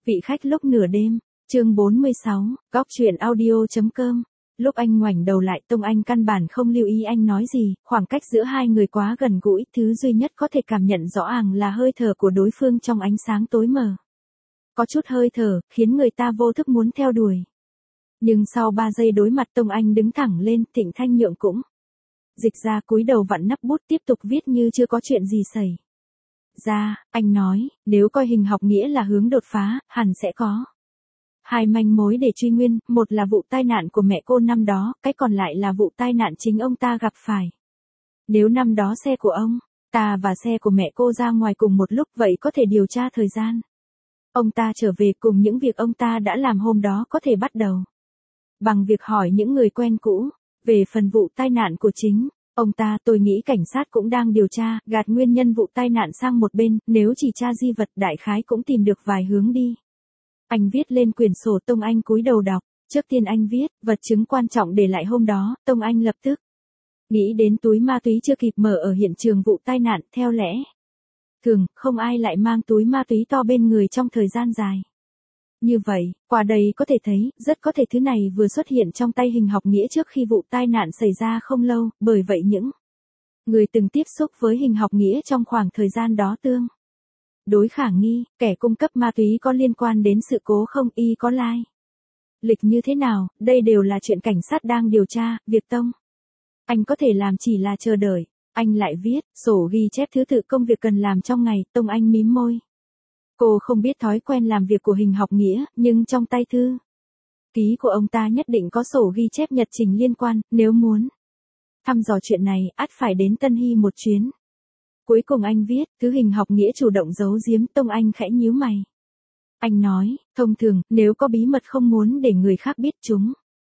Vị khách lúc nửa đêm, chương 46, góc truyện audio.com. Lúc anh ngoảnh đầu lại, Tông Anh căn bản không lưu ý anh nói gì, khoảng cách giữa hai người quá gần gũi, thứ duy nhất có thể cảm nhận rõ ràng là hơi thở của đối phương trong ánh sáng tối mờ. Có chút hơi thở, khiến người ta vô thức muốn theo đuổi. Nhưng sau 3 giây đối mặt, Tông Anh đứng thẳng lên, Thịnh Thanh Nhượng cũng dịch ra, cúi đầu vặn nắp bút tiếp tục viết như chưa có chuyện gì xảy ra. Anh nói, nếu coi hình học nghĩa là hướng đột phá, hẳn sẽ có hai manh mối để truy nguyên, một là vụ tai nạn của mẹ cô năm đó, cái còn lại là vụ tai nạn chính ông ta gặp phải. Nếu năm đó xe của ông ta và xe của mẹ cô ra ngoài cùng một lúc, vậy có thể điều tra thời gian ông ta trở về cùng những việc ông ta đã làm hôm đó, có thể bắt đầu bằng việc hỏi những người quen cũ. Về phần vụ tai nạn của chính ông ta, tôi nghĩ cảnh sát cũng đang điều tra, gạt nguyên nhân vụ tai nạn sang một bên, nếu chỉ tra di vật đại khái cũng tìm được vài hướng đi. Anh viết lên quyển sổ, Tông Anh cúi đầu đọc. Trước tiên anh viết, vật chứng quan trọng để lại hôm đó, Tông Anh lập tức nghĩ đến túi ma túy chưa kịp mở ở hiện trường vụ tai nạn, theo lẽ thường, không ai lại mang túi ma túy to bên người trong thời gian dài như vậy. Qua đây có thể thấy, rất có thể thứ này vừa xuất hiện trong tay hình học nghĩa trước khi vụ tai nạn xảy ra không lâu, bởi vậy những người từng tiếp xúc với hình học nghĩa trong khoảng thời gian đó tương đối khả nghi, kẻ cung cấp ma túy có liên quan đến sự cố không, y có lai lịch như thế nào, đây đều là chuyện cảnh sát đang điều tra. Việc Tông Anh có thể làm chỉ là chờ đợi. Anh lại viết sổ ghi chép thứ tự công việc cần làm trong ngày. Tông Anh mím môi. Cô không biết thói quen làm việc của hình học nghĩa, nhưng trong tay thư ký của ông ta nhất định có sổ ghi chép nhật trình liên quan, nếu muốn thăm dò chuyện này, ắt phải đến Tân Hy một chuyến. Cuối cùng anh viết, thứ hình học nghĩa chủ động giấu giếm. Tông Anh khẽ nhíu mày. Anh nói, thông thường, nếu có bí mật không muốn để người khác biết, chúng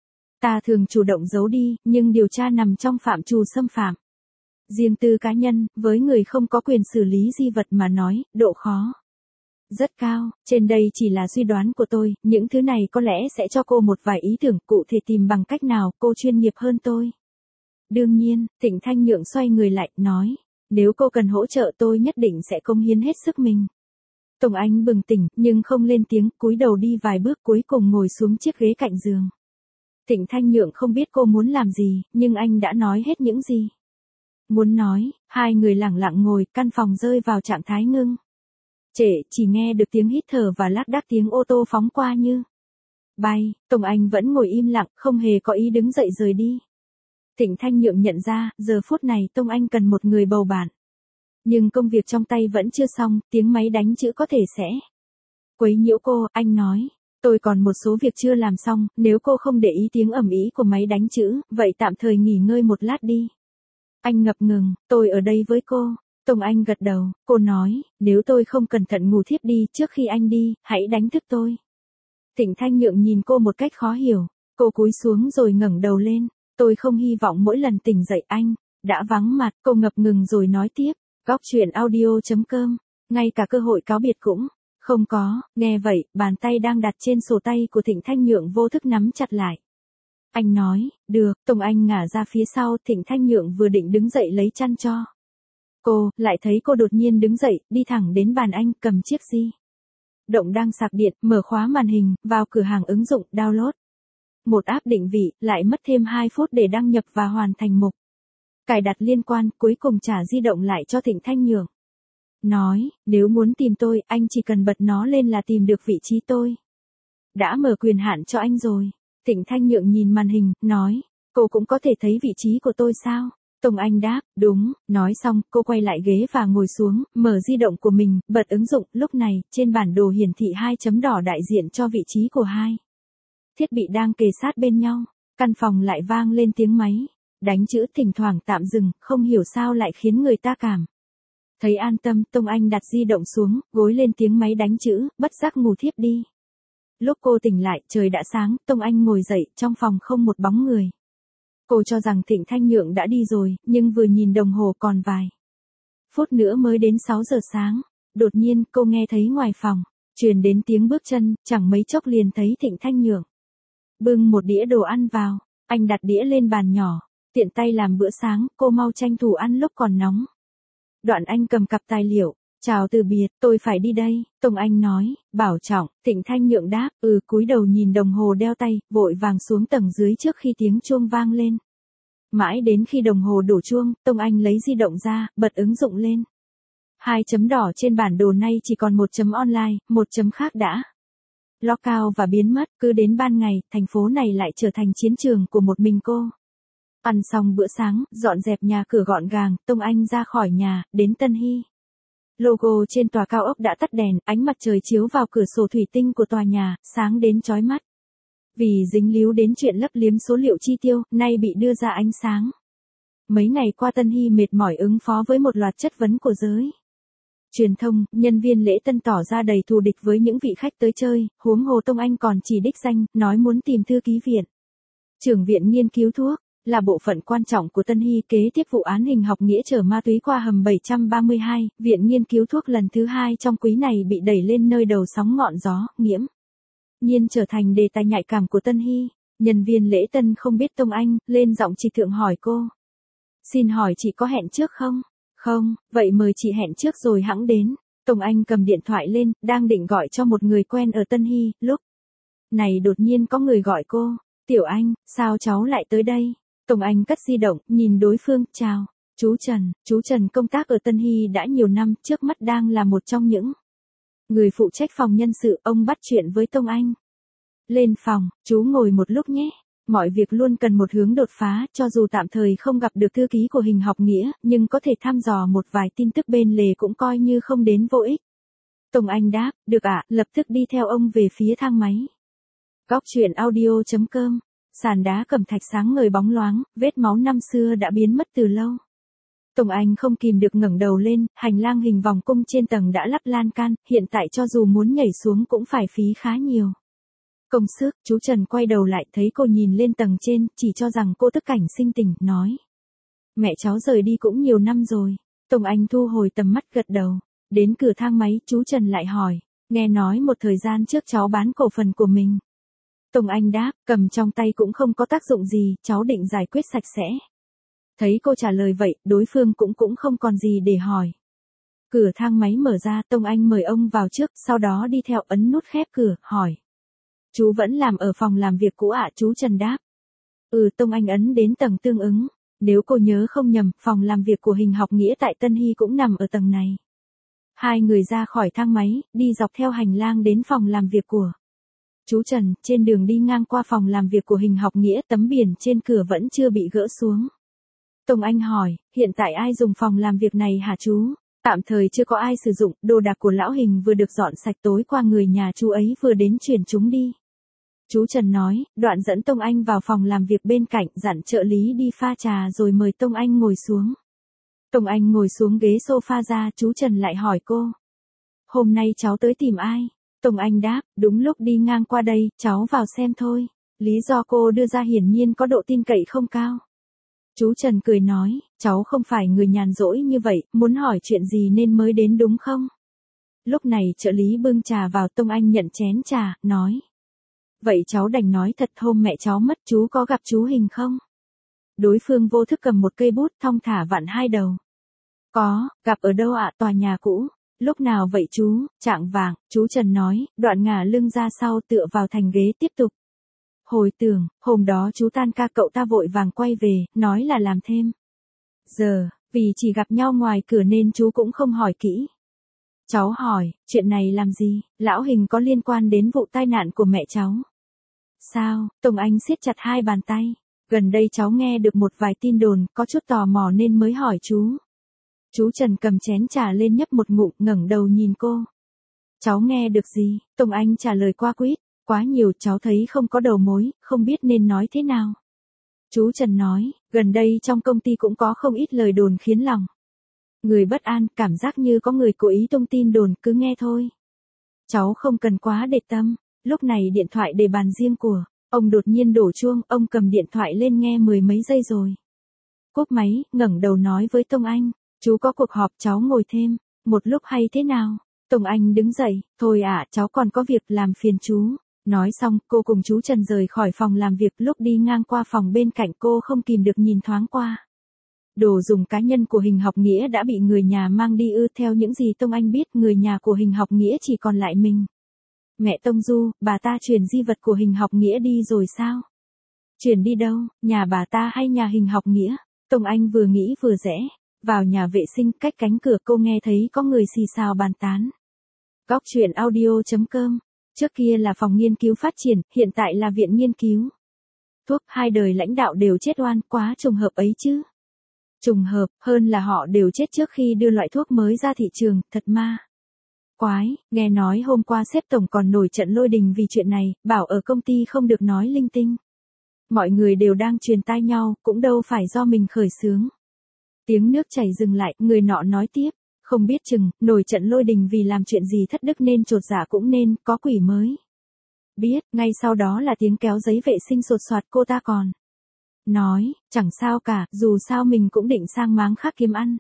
ta thường chủ động giấu đi, nhưng điều tra nằm trong phạm trù xâm phạm riêng tư cá nhân, với người không có quyền xử lý di vật mà nói, độ khó rất cao. Trên đây chỉ là suy đoán của tôi, những thứ này có lẽ sẽ cho cô một vài ý tưởng, cụ thể tìm bằng cách nào, cô chuyên nghiệp hơn tôi. Đương nhiên, Thịnh Thanh Nhượng xoay người lại, nói, nếu cô cần hỗ trợ tôi nhất định sẽ cống hiến hết sức mình. Tông Anh bừng tỉnh, nhưng không lên tiếng, cúi đầu đi vài bước, cuối cùng ngồi xuống chiếc ghế cạnh giường. Thịnh Thanh Nhượng không biết cô muốn làm gì, nhưng anh đã nói hết những gì muốn nói. Hai người lặng lặng ngồi, căn phòng rơi vào trạng thái ngưng trệ, chỉ nghe được tiếng hít thở và lác đác tiếng ô tô phóng qua như bay. Tông Anh vẫn ngồi im lặng, không hề có ý đứng dậy rời đi. Thịnh Thanh Nhượng nhận ra, giờ phút này Tông Anh cần một người bầu bạn. Nhưng công việc trong tay vẫn chưa xong, tiếng máy đánh chữ có thể sẽ quấy nhiễu cô. Anh nói, tôi còn một số việc chưa làm xong, nếu cô không để ý tiếng ầm ĩ của máy đánh chữ, vậy tạm thời nghỉ ngơi một lát đi. Anh ngập ngừng, tôi ở đây với cô. Tông Anh gật đầu, cô nói, nếu tôi không cẩn thận ngủ thiếp đi trước khi anh đi, hãy đánh thức tôi. Thịnh Thanh Nhượng nhìn cô một cách khó hiểu, cô cúi xuống rồi ngẩng đầu lên, tôi không hy vọng mỗi lần tỉnh dậy anh đã vắng mặt. Cô ngập ngừng rồi nói tiếp, góc truyện audio.com, ngay cả cơ hội cáo biệt cũng không có. Nghe vậy, bàn tay đang đặt trên sổ tay của Thịnh Thanh Nhượng vô thức nắm chặt lại. Anh nói, được. Tông Anh ngả ra phía sau, Thịnh Thanh Nhượng vừa định đứng dậy lấy chăn cho cô, lại thấy cô đột nhiên đứng dậy, đi thẳng đến bàn anh, cầm chiếc di động đang sạc điện, mở khóa màn hình, vào cửa hàng ứng dụng, download một app định vị, lại mất thêm 2 phút để đăng nhập và hoàn thành mục cài đặt liên quan, cuối cùng trả di động lại cho Thịnh Thanh Nhượng. Nói, nếu muốn tìm tôi, anh chỉ cần bật nó lên là tìm được vị trí tôi đã mở quyền hạn cho anh rồi. Thịnh Thanh Nhượng nhìn màn hình, nói, cô cũng có thể thấy vị trí của tôi sao? Tông Anh đáp, đúng. Nói xong, cô quay lại ghế và ngồi xuống, mở di động của mình, bật ứng dụng. Lúc này, trên bản đồ hiển thị 2 chấm đỏ đại diện cho vị trí của hai thiết bị đang kề sát bên nhau. Căn phòng lại vang lên tiếng máy đánh chữ, thỉnh thoảng tạm dừng, không hiểu sao lại khiến người ta cảm thấy an tâm. Tông Anh đặt di động xuống, gối lên tiếng máy đánh chữ, bất giác ngủ thiếp đi. Lúc cô tỉnh lại, trời đã sáng. Tông Anh ngồi dậy, trong phòng không một bóng người. Cô cho rằng Thịnh Thanh Nhượng đã đi rồi, nhưng vừa nhìn đồng hồ còn vài phút nữa mới đến 6 giờ sáng. Đột nhiên, cô nghe thấy ngoài phòng truyền đến tiếng bước chân, chẳng mấy chốc liền thấy Thịnh Thanh Nhượng bưng một đĩa đồ ăn vào. Anh đặt đĩa lên bàn nhỏ, tiện tay làm bữa sáng, cô mau tranh thủ ăn lúc còn nóng. Đoạn anh cầm cặp tài liệu Chào từ biệt, tôi phải đi đây, Tông Anh nói, bảo trọng, Thịnh Thanh Nhượng đáp, cúi đầu nhìn đồng hồ đeo tay, vội vàng xuống tầng dưới trước khi tiếng chuông vang lên. Mãi đến khi đồng hồ đổ chuông, Tông Anh lấy di động ra, bật ứng dụng lên. 2 chấm đỏ trên bản đồ nay chỉ còn 1 chấm online, 1 chấm khác đã lockout và biến mất, cứ đến ban ngày, thành phố này lại trở thành chiến trường của một mình cô. Ăn xong bữa sáng, dọn dẹp nhà cửa gọn gàng, Tông Anh ra khỏi nhà, đến Tân Hy. Logo trên tòa cao ốc đã tắt đèn, ánh mặt trời chiếu vào cửa sổ thủy tinh của tòa nhà, sáng đến chói mắt. Vì dính líu đến chuyện lấp liếm số liệu chi tiêu, nay bị đưa ra ánh sáng. Mấy ngày qua Tân Hy mệt mỏi ứng phó với một loạt chất vấn của giới truyền thông, nhân viên lễ tân tỏ ra đầy thù địch với những vị khách tới chơi, huống hồ Tông Anh còn chỉ đích danh, nói muốn tìm thư ký viện trưởng viện nghiên cứu thuốc, là bộ phận quan trọng của Tân Hy kế tiếp vụ án hình học nghĩa chở ma túy qua hầm 732, viện nghiên cứu thuốc lần thứ 2 trong quý này bị đẩy lên nơi đầu sóng ngọn gió, nghiễm nhiên trở thành đề tài nhạy cảm của Tân Hy. Nhân viên lễ tân không biết Tông Anh, lên giọng trịch thượng hỏi cô. Xin hỏi chị có hẹn trước không? Không, vậy mời chị hẹn trước rồi hẵng đến. Tông Anh cầm điện thoại lên, đang định gọi cho một người quen ở Tân Hy, lúc này đột nhiên có người gọi cô. Tiểu Anh, sao cháu lại tới đây? Tông Anh cất di động, nhìn đối phương, chào. Chú Trần công tác ở Tân Hy đã nhiều năm, trước mắt đang là một trong những người phụ trách phòng nhân sự, ông bắt chuyện với Tông Anh. Lên phòng, chú ngồi một lúc nhé. Mọi việc luôn cần một hướng đột phá, cho dù tạm thời không gặp được thư ký của hình học nghĩa, nhưng có thể thăm dò một vài tin tức bên lề cũng coi như không đến vô ích. Tông Anh đáp, được ạ, lập tức đi theo ông về phía thang máy. Góc truyện audio.com, sàn đá cẩm thạch sáng ngời bóng loáng, vết máu năm xưa đã biến mất từ lâu. Tông Anh không kìm được ngẩng đầu lên, hành lang hình vòng cung trên tầng đã lắp lan can, hiện tại cho dù muốn nhảy xuống cũng phải phí khá nhiều công sức. Chú Trần quay đầu lại thấy cô nhìn lên tầng trên, chỉ cho rằng cô tức cảnh sinh tình, nói. Mẹ cháu rời đi cũng nhiều năm rồi. Tông Anh thu hồi tầm mắt gật đầu. Đến cửa thang máy, chú Trần lại hỏi. Nghe nói một thời gian trước cháu bán cổ phần của mình. Tông Anh đáp, cầm trong tay cũng không có tác dụng gì, cháu định giải quyết sạch sẽ. Thấy cô trả lời vậy, đối phương cũng không còn gì để hỏi. Cửa thang máy mở ra, Tông Anh mời ông vào trước, sau đó đi theo ấn nút khép cửa, hỏi. Chú vẫn làm ở phòng làm việc cũ ạ? Chú Trần đáp. Tông Anh ấn đến tầng tương ứng. Nếu cô nhớ không nhầm, phòng làm việc của hình học nghĩa tại Tân Hy cũng nằm ở tầng này. Hai người ra khỏi thang máy, đi dọc theo hành lang đến phòng làm việc của chú Trần. Trên đường đi ngang qua phòng làm việc của hình học nghĩa, tấm biển trên cửa vẫn chưa bị gỡ xuống. Tông Anh hỏi, hiện tại ai dùng phòng làm việc này hả chú? Tạm thời chưa có ai sử dụng, đồ đạc của lão hình vừa được dọn sạch, tối qua người nhà chú ấy vừa đến chuyển chúng đi. Chú Trần nói, đoạn dẫn Tông Anh vào phòng làm việc bên cạnh, dặn trợ lý đi pha trà rồi mời Tông Anh ngồi xuống. Tông Anh ngồi xuống ghế sofa ra, chú Trần lại hỏi cô. Hôm nay cháu tới tìm ai? Tông Anh đáp, đúng lúc đi ngang qua đây, cháu vào xem thôi. Lý do cô đưa ra hiển nhiên có độ tin cậy không cao. Chú Trần cười nói, cháu không phải người nhàn rỗi như vậy, muốn hỏi chuyện gì nên mới đến đúng không? Lúc này trợ lý bưng trà vào, Tông Anh nhận chén trà, nói. Vậy cháu đành nói thật, hôm mẹ cháu mất chú có gặp chú Hình không? Đối phương vô thức cầm một cây bút thong thả vặn hai đầu. Có, gặp ở đâu ạ? Tòa nhà cũ. Lúc nào vậy chú? Chạng vạng, chú Trần nói, đoạn ngả lưng ra sau tựa vào thành ghế tiếp tục. Hồi tưởng, hôm đó chú tan ca cậu ta vội vàng quay về, nói là làm thêm giờ, vì chỉ gặp nhau ngoài cửa nên chú cũng không hỏi kỹ. Cháu hỏi, chuyện này làm gì? Lão Hình có liên quan đến vụ tai nạn của mẹ cháu? Sao? Tông Anh siết chặt hai bàn tay. Gần đây cháu nghe được một vài tin đồn, có chút tò mò nên mới hỏi chú. Chú Trần cầm chén trà lên nhấp một ngụm, ngẩng đầu nhìn cô. Cháu nghe được gì? Tông Anh trả lời qua quýt. Quá nhiều, cháu thấy không có đầu mối, không biết nên nói thế nào. Chú Trần nói, gần đây trong công ty cũng có không ít lời đồn khiến lòng người bất an, cảm giác như có người cố ý tung tin đồn, cứ nghe thôi. Cháu không cần quá để tâm. Lúc này điện thoại để bàn riêng của ông đột nhiên đổ chuông, ông cầm điện thoại lên nghe mười mấy giây rồi cúp máy, ngẩng đầu nói với Tông Anh, chú có cuộc họp, cháu ngồi thêm một lúc hay thế nào? Tông Anh đứng dậy, thôi ạ, cháu còn có việc, làm phiền chú. Nói xong, cô cùng chú Trần rời khỏi phòng làm việc, lúc đi ngang qua phòng bên cạnh cô không kìm được nhìn thoáng qua. Đồ dùng cá nhân của Hình Học Nghĩa đã bị người nhà mang đi ư? Theo những gì Tông Anh biết, người nhà của Hình Học Nghĩa chỉ còn lại mình. Mẹ Tông Du, bà ta chuyển di vật của Hình Học Nghĩa đi rồi sao? Chuyển đi đâu, nhà bà ta hay nhà Hình Học Nghĩa? Tông Anh vừa nghĩ vừa rẽ, vào nhà vệ sinh, cách cánh cửa cô nghe thấy có người xì xào bàn tán. Góc truyện audio.com. Trước kia là phòng nghiên cứu phát triển, hiện tại là viện nghiên cứu thuốc, hai đời lãnh đạo đều chết oan, quá trùng hợp ấy chứ. Trùng hợp, hơn là họ đều chết trước khi đưa loại thuốc mới ra thị trường, thật ma. Quái, nghe nói hôm qua sếp tổng còn nổi trận lôi đình vì chuyện này, bảo ở công ty không được nói linh tinh. Mọi người đều đang truyền tai nhau, cũng đâu phải do mình khởi xướng. Tiếng nước chảy dừng lại, người nọ nói tiếp, không biết chừng, nổi trận lôi đình vì làm chuyện gì thất đức nên chột dạ cũng nên, có quỷ mới. Biết, ngay sau đó là tiếng kéo giấy vệ sinh sột soạt, cô ta còn nói, chẳng sao cả, dù sao mình cũng định sang máng khác kiếm ăn.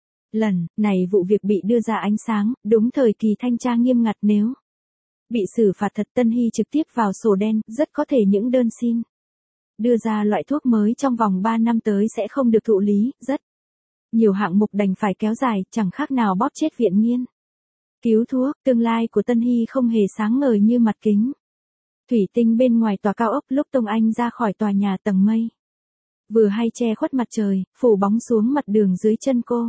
Lần này vụ việc bị đưa ra ánh sáng, đúng thời kỳ thanh tra nghiêm ngặt, nếu bị xử phạt thật Tân Hy trực tiếp vào sổ đen, rất có thể những đơn xin đưa ra loại thuốc mới trong vòng 3 năm tới sẽ không được thụ lý, rất nhiều hạng mục đành phải kéo dài, chẳng khác nào bóp chết viện nghiên cứu thuốc. Tương lai của Tân Hy không hề sáng ngời như mặt kính thủy tinh bên ngoài tòa cao ốc. Lúc Tông Anh ra khỏi tòa nhà tầng mây vừa hay che khuất mặt trời, phủ bóng xuống mặt đường dưới chân cô.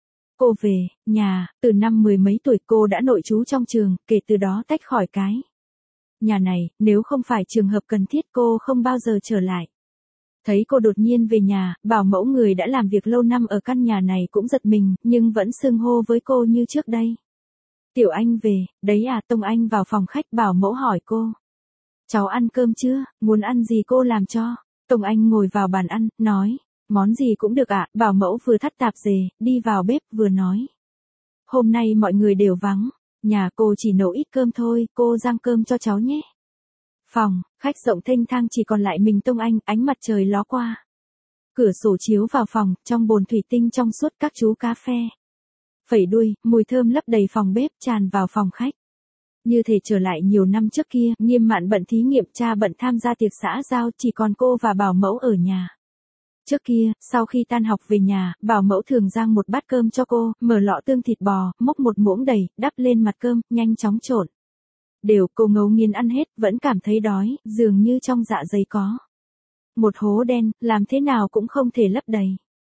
Cô về nhà, từ năm 10 mấy tuổi cô đã nội trú trong trường, kể từ đó tách khỏi cái nhà này, nếu không phải trường hợp cần thiết cô không bao giờ trở lại. Thấy cô đột nhiên về nhà, bảo mẫu người đã làm việc lâu năm ở căn nhà này cũng giật mình, nhưng vẫn xưng hô với cô như trước đây. Tiểu Anh về, đấy à? Tông Anh vào phòng khách, bảo mẫu hỏi cô. Cháu ăn cơm chưa, muốn ăn gì cô làm cho? Tông Anh ngồi vào bàn ăn, nói, món gì cũng được ạ. Bảo mẫu vừa thắt tạp dề, đi vào bếp vừa nói. Hôm nay mọi người đều vắng, nhà cô chỉ nấu ít cơm thôi, cô rang cơm cho cháu nhé. Phòng khách rộng thênh thang chỉ còn lại mình Tông Anh, ánh mặt trời ló qua cửa sổ chiếu vào phòng, trong bồn thủy tinh trong suốt các chú cá phe phẩy đuôi, mùi thơm lấp đầy phòng bếp, tràn vào phòng khách. Như thể trở lại nhiều năm trước kia, Nghiêm Mạn bận thí nghiệm, cha bận tham gia tiệc xã giao, chỉ còn cô và bảo mẫu ở nhà. Trước kia, sau khi tan học về nhà, bảo mẫu thường rang một bát cơm cho cô, mở lọ tương thịt bò, múc một muỗng đầy, đắp lên mặt cơm, nhanh chóng trộn đều. Cô ngấu nghiến ăn hết, vẫn cảm thấy đói, dường như trong dạ dày có một hố đen, làm thế nào cũng không thể lấp đầy.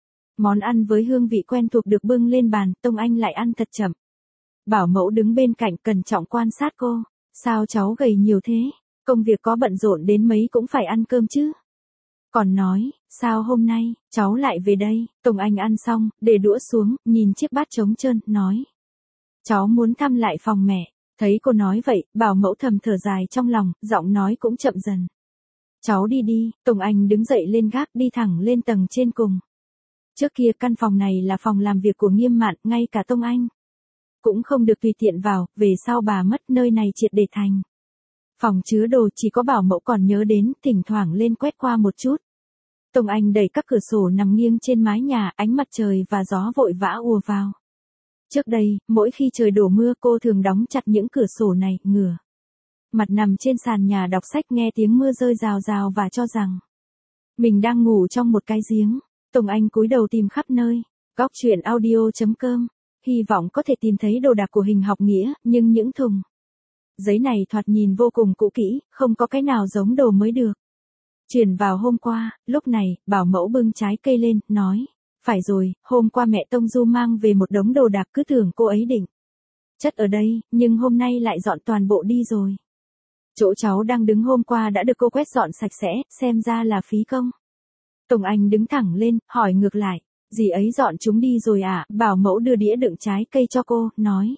Món ăn với hương vị quen thuộc được bưng lên bàn, Tông Anh lại ăn thật chậm. Bảo mẫu đứng bên cạnh cẩn trọng quan sát cô. Sao cháu gầy nhiều thế? Công việc có bận rộn đến mấy cũng phải ăn cơm chứ. Còn nói, sao hôm nay, cháu lại về đây? Tông Anh ăn xong, để đũa xuống, nhìn chiếc bát trống trơn, nói. Cháu muốn thăm lại phòng mẹ. Thấy cô nói vậy, bảo mẫu thầm thở dài trong lòng, giọng nói cũng chậm dần. Cháu đi đi. Tông Anh đứng dậy lên gác, đi thẳng lên tầng trên cùng. Trước kia căn phòng này là phòng làm việc của Nghiêm Mạn, ngay cả Tông Anh cũng không được tùy tiện vào, về sau bà mất, nơi này triệt để thành phòng chứa đồ, chỉ có bảo mẫu còn nhớ đến, thỉnh thoảng lên quét qua một chút. Tông Anh đẩy các cửa sổ nằm nghiêng trên mái nhà, ánh mặt trời và gió vội vã ùa vào. Trước đây, mỗi khi trời đổ mưa cô thường đóng chặt những cửa sổ này, ngửa mặt nằm trên sàn nhà đọc sách, nghe tiếng mưa rơi rào rào và cho rằng mình đang ngủ trong một cái giếng. Tông Anh cúi đầu tìm khắp nơi. Góc truyện audio.com. Hy vọng có thể tìm thấy đồ đạc của Hình Học Nghĩa, nhưng những thùng giấy này thoạt nhìn vô cùng cũ kỹ, không có cái nào giống đồ mới được. Chuyển vào hôm qua, lúc này, bảo mẫu bưng trái cây lên, nói. Phải rồi, hôm qua mẹ Tông Du mang về một đống đồ đạc, cứ tưởng cô ấy định chất ở đây, nhưng hôm nay lại dọn toàn bộ đi rồi. Chỗ cháu đang đứng hôm qua đã được cô quét dọn sạch sẽ, xem ra là phí công. Tông Anh đứng thẳng lên, hỏi ngược lại. Dì ấy dọn chúng đi rồi à? Bảo mẫu đưa đĩa đựng trái cây cho cô, nói.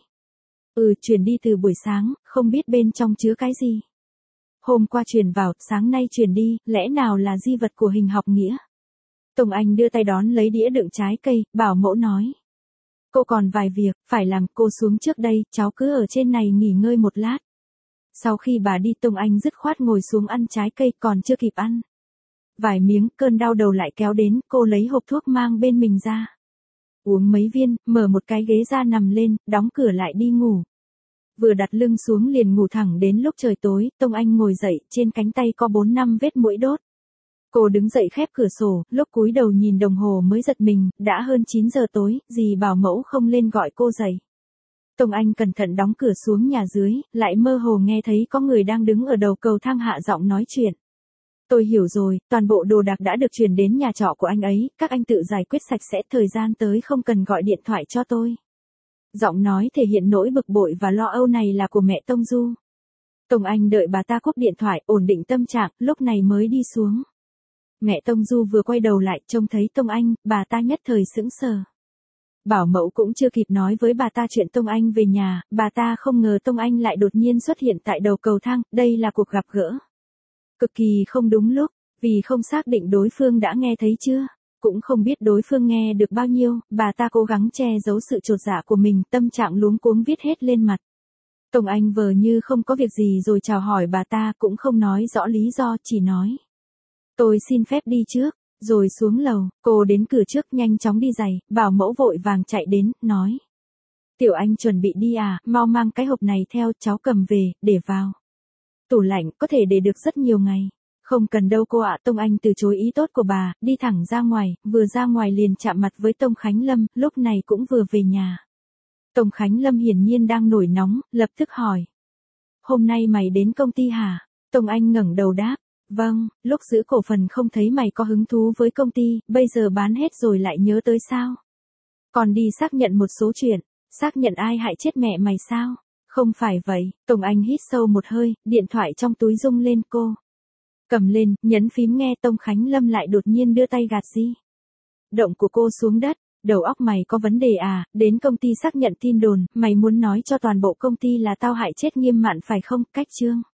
Chuyển đi từ buổi sáng, không biết bên trong chứa cái gì. Hôm qua chuyển vào, sáng nay chuyển đi, lẽ nào là di vật của Hình Học Nghĩa? Tông Anh đưa tay đón lấy đĩa đựng trái cây, bảo mẫu nói. Cô còn vài việc, phải làm, cô xuống trước đây, cháu cứ ở trên này nghỉ ngơi một lát. Sau khi bà đi, Tông Anh dứt khoát ngồi xuống ăn trái cây, còn chưa kịp ăn vài miếng, cơn đau đầu lại kéo đến, cô lấy hộp thuốc mang bên mình ra. Uống mấy viên, mở một cái ghế ra nằm lên, đóng cửa lại đi ngủ. Vừa đặt lưng xuống liền ngủ thẳng đến lúc trời tối. Tông Anh ngồi dậy, trên cánh tay có 4-5 vết mũi đốt. Cô đứng dậy khép cửa sổ, lúc cúi đầu nhìn đồng hồ mới giật mình, đã hơn 9 giờ tối, dì bảo mẫu không lên gọi cô dậy. Tông Anh cẩn thận đóng cửa xuống nhà dưới, lại mơ hồ nghe thấy có người đang đứng ở đầu cầu thang hạ giọng nói chuyện. Tôi hiểu rồi, toàn bộ đồ đạc đã được chuyển đến nhà trọ của anh ấy, các anh tự giải quyết sạch sẽ, thời gian tới không cần gọi điện thoại cho tôi. Giọng nói thể hiện nỗi bực bội và lo âu này là của mẹ Tông Du. Tông Anh đợi bà ta cúp điện thoại, ổn định tâm trạng, lúc này mới đi xuống. Mẹ Tông Du vừa quay đầu lại, trông thấy Tông Anh, bà ta nhất thời sững sờ. Bảo mẫu cũng chưa kịp nói với bà ta chuyện Tông Anh về nhà, bà ta không ngờ Tông Anh lại đột nhiên xuất hiện tại đầu cầu thang, đây là cuộc gặp gỡ cực kỳ không đúng lúc, vì không xác định đối phương đã nghe thấy chưa, cũng không biết đối phương nghe được bao nhiêu, bà ta cố gắng che giấu sự chột dạ của mình, tâm trạng luống cuống viết hết lên mặt. Tông Anh vờ như không có việc gì rồi chào hỏi bà ta, cũng không nói rõ lý do, chỉ nói. Tôi xin phép đi trước, rồi xuống lầu, cô đến cửa trước nhanh chóng đi giày, bảo mẫu vội vàng chạy đến, nói. Tiểu Anh chuẩn bị đi à, mau mang cái hộp này theo, cháu cầm về, để vào tủ lạnh, có thể để được rất nhiều ngày. Không cần đâu cô ạ. Tông Anh từ chối ý tốt của bà, đi thẳng ra ngoài, vừa ra ngoài liền chạm mặt với Tông Khánh Lâm, lúc này cũng vừa về nhà. Tông Khánh Lâm hiển nhiên đang nổi nóng, lập tức hỏi. Hôm nay mày đến công ty hả? Tông Anh ngẩng đầu đáp. Vâng, lúc giữ cổ phần không thấy mày có hứng thú với công ty, bây giờ bán hết rồi lại nhớ tới sao? Còn đi xác nhận một số chuyện, xác nhận ai hại chết mẹ mày sao? Không phải vậy, Tông Anh hít sâu một hơi, điện thoại trong túi rung lên cô. Cầm lên, nhấn phím nghe. Tông Khánh Lâm lại đột nhiên đưa tay gạt di động của cô xuống đất. Đầu óc mày có vấn đề à, đến công ty xác nhận tin đồn, mày muốn nói cho toàn bộ công ty là tao hại chết Nghiêm Mạn phải không? Cách chương.